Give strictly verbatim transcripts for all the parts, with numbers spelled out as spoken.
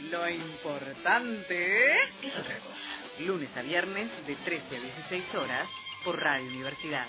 Lo importante es otra cosa. Lunes a viernes de trece a dieciséis horas por Radio Universidad.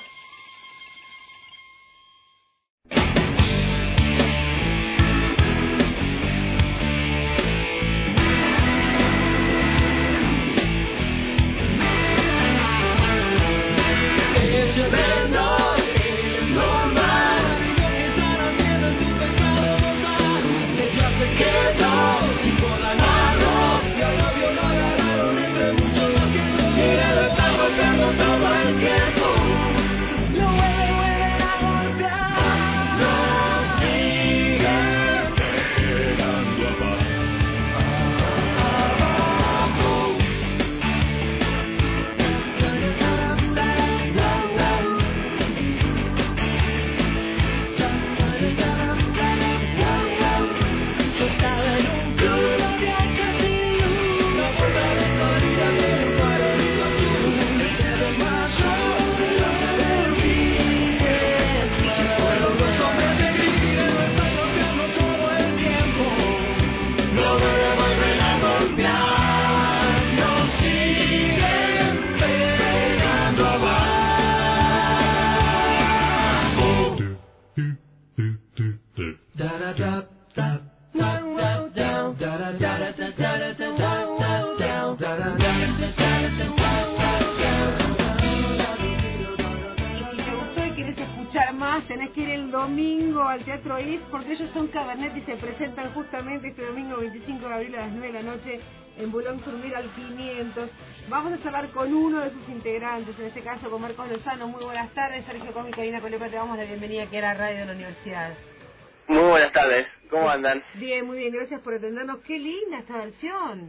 Tenés que ir el domingo al Teatro Is, porque ellos son Cabernet y se presentan justamente este domingo veinticinco de abril a las nueve de la noche en Boulogne-sur-Mer al quinientos. Vamos a charlar con uno de sus integrantes, en este caso con Marcos Lozano. Muy buenas tardes, Sergio Cómico y Ina Colepa, te damos la bienvenida aquí a la radio de la universidad. Muy buenas tardes, ¿cómo andan? Bien, muy bien, gracias por atendernos. Qué linda esta versión.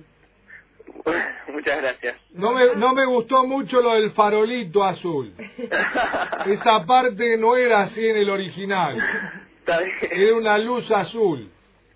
Muchas gracias. No me, no me gustó mucho lo del farolito azul. Esa parte no era así en el original. Está bien. Era una luz azul.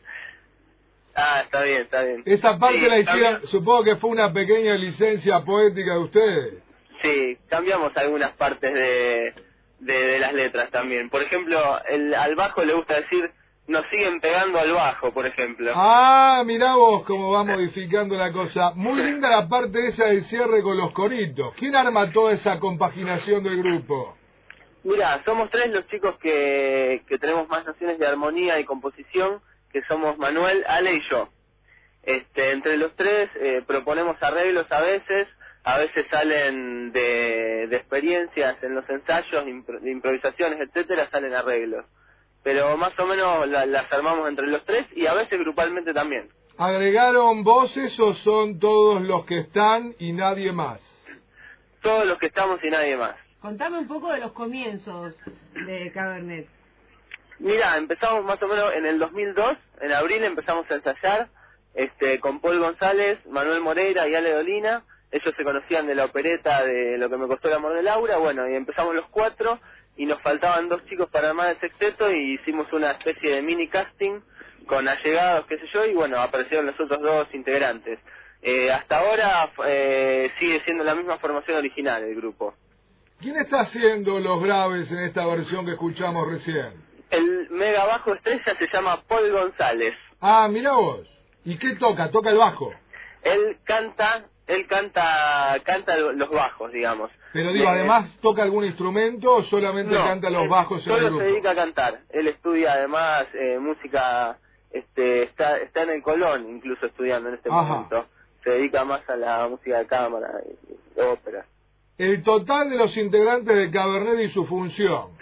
Ah, está bien, está bien. Esa parte sí, la hicieron, cambi... supongo que fue una pequeña licencia poética de ustedes. Sí, cambiamos algunas partes de, de, de las letras también. Por ejemplo, el, al bajo le gusta decir, nos siguen pegando al bajo, por ejemplo. Ah, mirá vos cómo va modificando la cosa. Muy linda la parte esa del cierre con los coritos. ¿Quién arma toda esa compaginación del grupo? Mira, somos tres los chicos que, que tenemos más nociones de armonía y composición, que somos Manuel, Ale y yo. Este, entre los tres eh, proponemos arreglos a veces, a veces salen de, de experiencias en los ensayos, impro, de improvisaciones, etcétera, salen arreglos. Pero más o menos la, las armamos entre los tres y a veces grupalmente también. ¿Agregaron voces o son todos los que están y nadie más? Todos los que estamos y nadie más. Contame un poco de los comienzos de Cabernet. Mira, empezamos más o menos en el dos mil dos, en abril empezamos a ensayar este, con Paul González, Manuel Moreira y Ale Dolina. Ellos se conocían de la opereta de Lo que me costó el amor de Laura. Bueno, y empezamos los cuatro y nos faltaban dos chicos para armar el sexteto y hicimos una especie de mini casting con allegados, qué sé yo, y bueno, aparecieron los otros dos integrantes. Eh, hasta ahora eh, sigue siendo la misma formación original el grupo. ¿Quién está haciendo los graves en esta versión que escuchamos recién? El mega bajo estrella se llama Paul González. Ah, mira vos. ¿Y qué toca? ¿Toca el bajo? Él canta, él canta, canta los bajos, digamos. Pero digo, eh, ¿además toca algún instrumento o solamente no, canta los bajos en el grupo? Solo se dedica a cantar. Él estudia además eh, música, este, está, está en el Colón incluso estudiando en este Ajá. momento. Se dedica más a la música de cámara y, y ópera. El total de los integrantes de Cabernet y su función.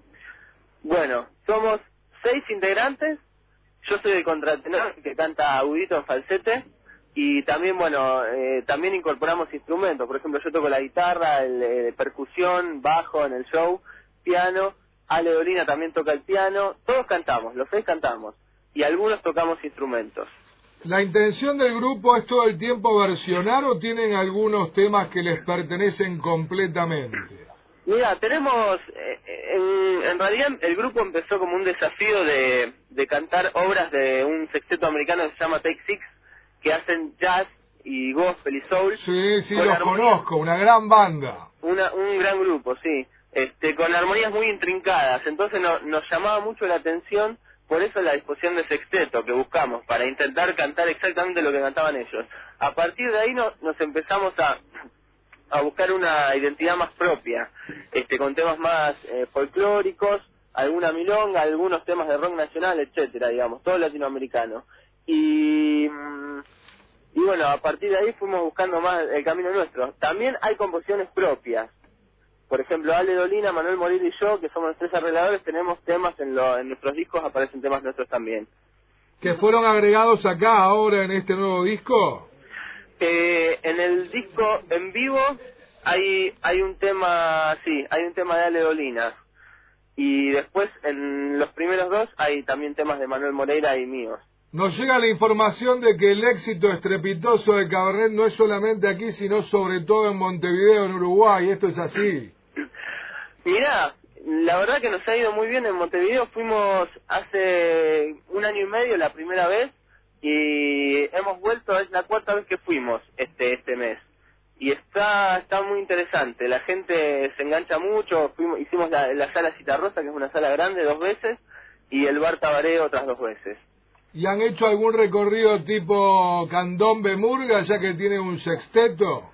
Bueno, somos seis integrantes. Yo soy el contratenor que canta agudito en falsete. Y también, bueno, eh, también incorporamos instrumentos. Por ejemplo, yo toco la guitarra, el, eh, percusión, bajo en el show, piano. Ale Dolina también toca el piano. Todos cantamos, los seis cantamos. Y algunos tocamos instrumentos. ¿La intención del grupo es todo el tiempo versionar o tienen algunos temas que les pertenecen completamente? Mira, tenemos, eh, en, en realidad el grupo empezó como un desafío de, de cantar obras de un sexteto americano que se llama Take Six, que hacen jazz y gospel y soul. Sí, sí, los armonía, conozco, una gran banda. Una, un gran grupo, sí, este, con armonías muy intrincadas. Entonces no, nos llamaba mucho la atención por eso la disposición de sexteto que buscamos, para intentar cantar exactamente lo que cantaban ellos. A partir de ahí no, nos empezamos a, a buscar una identidad más propia, este, con temas más eh, folclóricos, alguna milonga, algunos temas de rock nacional, etcétera, digamos, todo latinoamericano. Y, y bueno, a partir de ahí fuimos buscando más el camino nuestro. También hay composiciones propias. Por ejemplo, Ale Dolina, Manuel Moreira y yo, que somos los tres arregladores, tenemos temas en, lo, en nuestros discos, aparecen temas nuestros también. ¿Que fueron agregados acá ahora en este nuevo disco? Eh, en el disco en vivo hay hay un tema, sí, hay un tema de Ale Dolina. Y después en los primeros dos hay también temas de Manuel Moreira y míos. Nos llega la información de que el éxito estrepitoso de Cabernet no es solamente aquí, sino sobre todo en Montevideo, en Uruguay. ¿Esto es así? Mirá, la verdad que nos ha ido muy bien en Montevideo. Fuimos hace un año y medio la primera vez y hemos vuelto, es la cuarta vez que fuimos este este mes. Y está está muy interesante, la gente se engancha mucho. Fuimos, hicimos la, la sala Citarrosa, que es una sala grande, dos veces, y el bar Tabaré otras dos veces. ¿Y han hecho algún recorrido tipo Candombe Murga, ya que tiene un sexteto?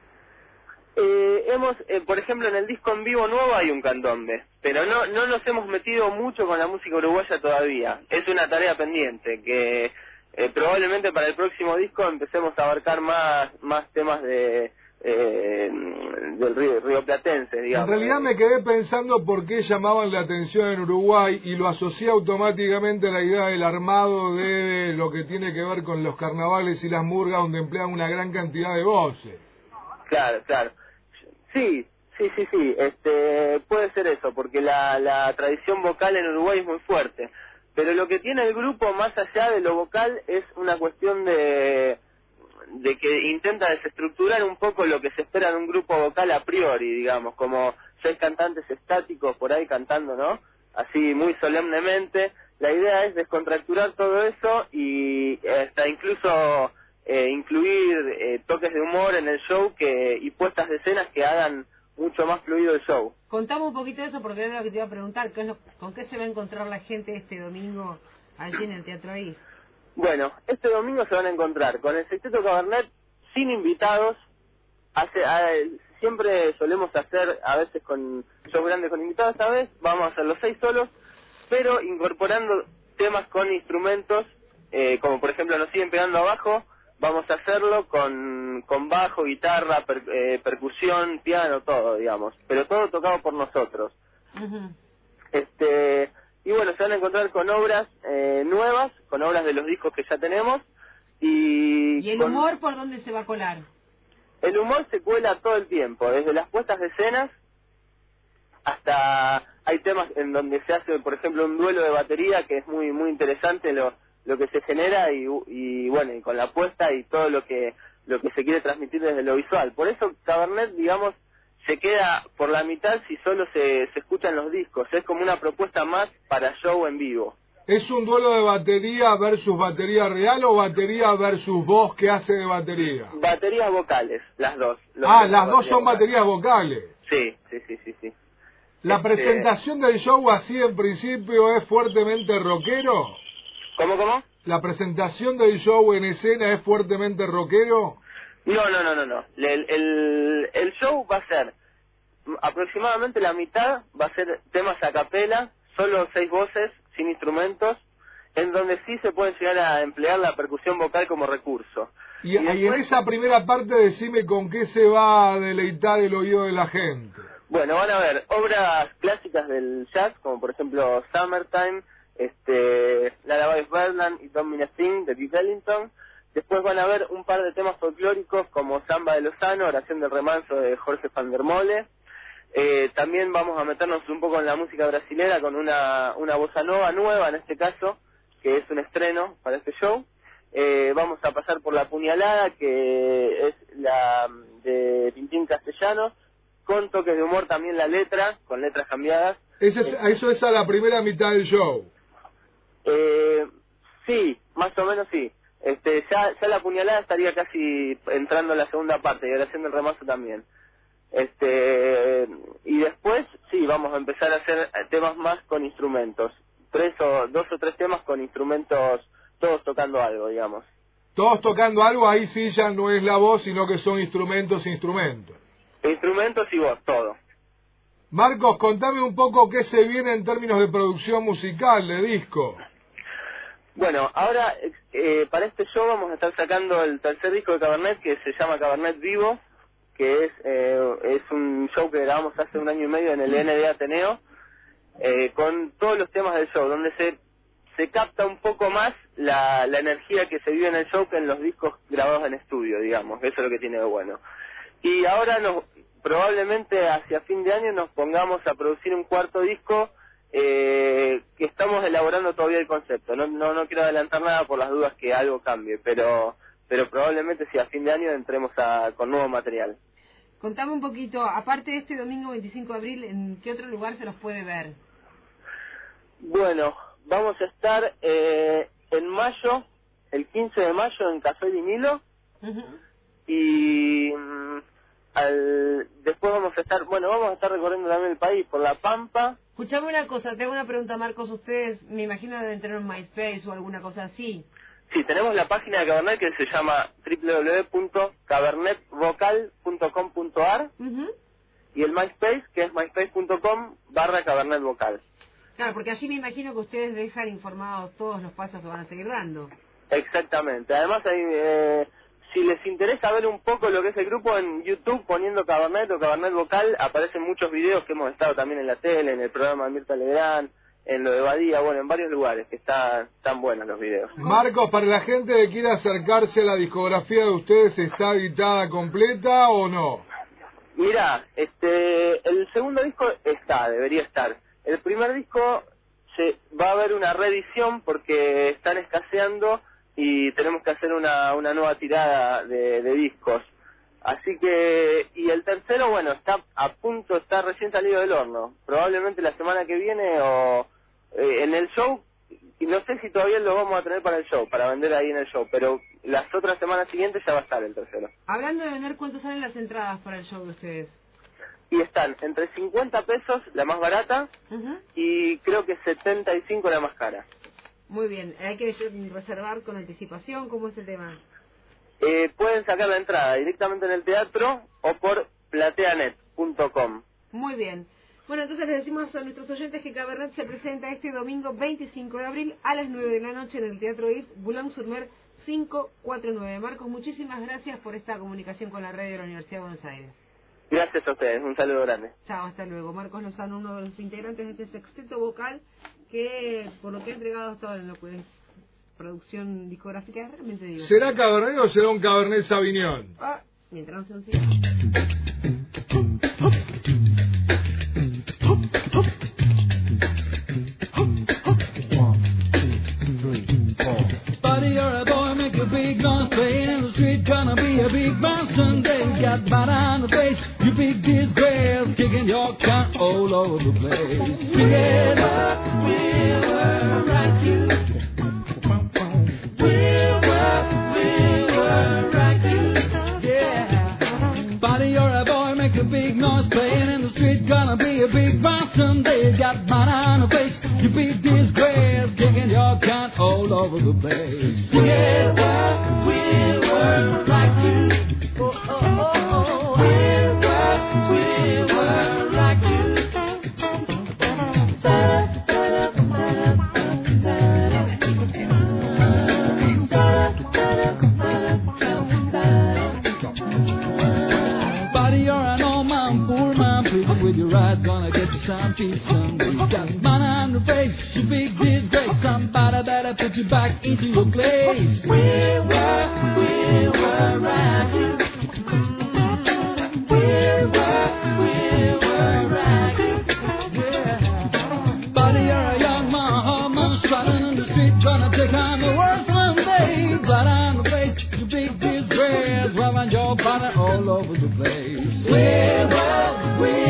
Eh, hemos, eh, por ejemplo, en el disco en vivo nuevo hay un candombe, pero no no nos hemos metido mucho con la música uruguaya todavía. Es una tarea pendiente, que eh, probablemente para el próximo disco empecemos a abarcar más más temas de eh, del río, río Platense, digamos. En realidad me quedé pensando por qué llamaban la atención en Uruguay y lo asocié automáticamente a la idea del armado de lo que tiene que ver con los carnavales y las murgas, donde emplean una gran cantidad de voces. Claro, claro. Sí, sí, sí, sí. Este, puede ser eso, porque la, la tradición vocal en Uruguay es muy fuerte. Pero lo que tiene el grupo, más allá de lo vocal, es una cuestión de de que intenta desestructurar un poco lo que se espera de un grupo vocal a priori, digamos, como seis cantantes estáticos por ahí cantando, ¿no? Así muy solemnemente. La idea es descontracturar todo eso y hasta incluso eh, incluir eh, toques de humor en el show que y puestas de escenas que hagan mucho más fluido el show. Contame un poquito de eso porque era lo que te iba a preguntar, ¿qué es lo, ¿con qué se va a encontrar la gente este domingo allí en el Teatro I? Bueno, este domingo se van a encontrar con el Sexteto Cabernet sin invitados. Hace, a, siempre solemos hacer, a veces con shows grandes con invitados, esta vez vamos a hacer los seis solos, pero incorporando temas con instrumentos, eh, como por ejemplo Nos siguen pegando abajo, vamos a hacerlo con, con bajo, guitarra, per, eh, percusión, piano, todo, digamos, pero todo tocado por nosotros. Uh-huh. Este... Y bueno, se van a encontrar con obras eh, nuevas, con obras de los discos que ya tenemos. ¿Y, ¿Y el con... humor por dónde se va a colar? El humor se cuela todo el tiempo, desde las puestas de escenas hasta... Hay temas en donde se hace, por ejemplo, un duelo de batería, que es muy muy interesante lo lo que se genera y, y bueno, y con la puesta y todo lo que lo que se quiere transmitir desde lo visual. Por eso Cabernet, digamos, se queda por la mitad si solo se, se escuchan los discos. Es como una propuesta más para show en vivo. ¿Es un duelo de batería versus batería real o batería versus voz que hace de batería? Baterías vocales, las dos. Ah, las dos son baterías vocales. Sí, sí, sí, sí, sí. ¿La este... presentación del show así en principio es fuertemente rockero? ¿Cómo, cómo? ¿La presentación del show en escena es fuertemente rockero? No, no, no, no, no. El, el, el show va a ser aproximadamente la mitad, va a ser temas a capela, solo seis voces, sin instrumentos, en donde sí se puede llegar a emplear la percusión vocal como recurso. Y, y, después, y en esa primera parte decime con qué se va a deleitar el oído de la gente. Bueno, van a ver obras clásicas del jazz, como por ejemplo Summertime, este, Lullaby Birdland y Don't Mean a Thing de Duke Ellington. Después van a ver un par de temas folclóricos como Samba de Lozano, Oración del Remanso de Jorge van der Mole. Eh, también vamos a meternos un poco en la música brasilera con una, una bossa nova nueva en este caso, que es un estreno para este show. Eh, vamos a pasar por La Puñalada, que es la de Tintín Castellanos, con toques de humor también la letra, con letras cambiadas. Ese es, eso es a la primera mitad del show. Eh, sí, más o menos sí. Este, ya, ya La Puñalada estaría casi entrando en la segunda parte, y Oración del Remanso también. Este, y después, sí, vamos a empezar a hacer temas más con instrumentos. tres o dos o tres temas con instrumentos, todos tocando algo, digamos. Todos tocando algo, ahí sí ya no es la voz, sino que son instrumentos, instrumentos. Instrumentos y voz, todo. Marcos, contame un poco qué se viene en términos de producción musical, de disco. Bueno, ahora eh, para este show vamos a estar sacando el tercer disco de Cabernet, que se llama Cabernet Vivo, que es eh, es un show que grabamos hace un año y medio en el N D Ateneo, eh, con todos los temas del show, donde se se capta un poco más la, la energía que se vive en el show que en los discos grabados en estudio, digamos. Eso es lo que tiene de bueno. Y ahora nos probablemente hacia fin de año nos pongamos a producir un cuarto disco, eh, que estamos elaborando todavía el concepto. No, no no quiero adelantar nada por las dudas que algo cambie, pero pero probablemente si a fin de año entremos a, con nuevo material. Contame un poquito, aparte de este domingo veinticinco de abril, ¿en qué otro lugar se los puede ver? Bueno, vamos a estar eh, en mayo, el quince de mayo en Café Vinilo. Uh-huh. Y mm, al, después vamos a estar, bueno, vamos a estar recorriendo también el país por La Pampa. Escuchame una cosa, te hago una pregunta, Marcos. Ustedes, me imagino, deben tener un MySpace o alguna cosa así. Sí, tenemos la página de Cabernet que se llama doble u doble u doble u punto cabernet vocal punto com punto a r uh-huh. y el MySpace, que es myspace punto com barra Cabernet Vocal. Claro, porque allí me imagino que ustedes dejan informados todos los pasos que van a seguir dando. Exactamente. Además, hay, eh, si les interesa ver un poco lo que es el grupo, en YouTube, poniendo Cabernet o Cabernet Vocal, aparecen muchos videos que hemos estado también en la tele, en el programa de Mirta Legrand, en lo de Badía, bueno, en varios lugares, que están tan buenos los videos. Marcos, para la gente que quiera acercarse a la discografía de ustedes, ¿está editada completa o no? Mira, este, el segundo disco está, debería estar. El primer disco se va a haber una reedición porque están escaseando y tenemos que hacer una, una nueva tirada de, de discos. Así que, y el tercero, bueno, está a punto, está recién salido del horno. Probablemente la semana que viene o eh, en el show, y no sé si todavía lo vamos a tener para el show, para vender ahí en el show, pero las otras semanas siguientes ya va a estar el tercero. Hablando de vender, ¿cuánto salen las entradas para el show de ustedes? Y están entre cincuenta pesos la más barata, uh-huh, y creo que setenta y cinco la más cara. Muy bien, ¿hay que reservar con anticipación? ¿Cómo es el tema? Eh, pueden sacar la entrada directamente en el teatro o por plateanet punto com. Muy bien. Bueno, entonces les decimos a nuestros oyentes que Cabernet se presenta este domingo veinticinco de abril a las nueve de la noche en el Teatro Irs, Boulogne-sur-Mer quinientos cuarenta y nueve. Marcos, muchísimas gracias por esta comunicación con la radio de la Universidad de Buenos Aires. Gracias a ustedes, un saludo grande. Chao, hasta luego. Marcos Lozano, uno de los integrantes de este sexteto vocal que, por lo que ha entregado hasta ahora en lo que es producción discográfica, realmente digo. ¿Será Cabernet o será un Cabernet Sauvignon? Ah, mientras no se un cigarro. Buddy, you're a boy, make a big noise, playing in the street, gonna be a big man someday. Got banana face, you big disgrace, kicking your can all over the place. Together, we were right you. We were, we were right you. Yeah. Buddy, you're a boy, make a big noise, playing in the street, gonna be a big man someday. Got banana face, you big disgrace, kicking your can all over the place. Together, we were like you. Oh, oh, oh, oh. We were, we were like you. Buddy, you're an old man, poor man, pleading with your ride, gonna get you some peace someday. Got money on your face, you big disgrace. Somebody better put you back into your place. We were, we were right. We were, we were right. Yeah. Buddy, you're a young man, hard man, strutting in the street, gonna take on the world someday. Blood on the face, you big disgrace, rubbing your body all over the place. We were, we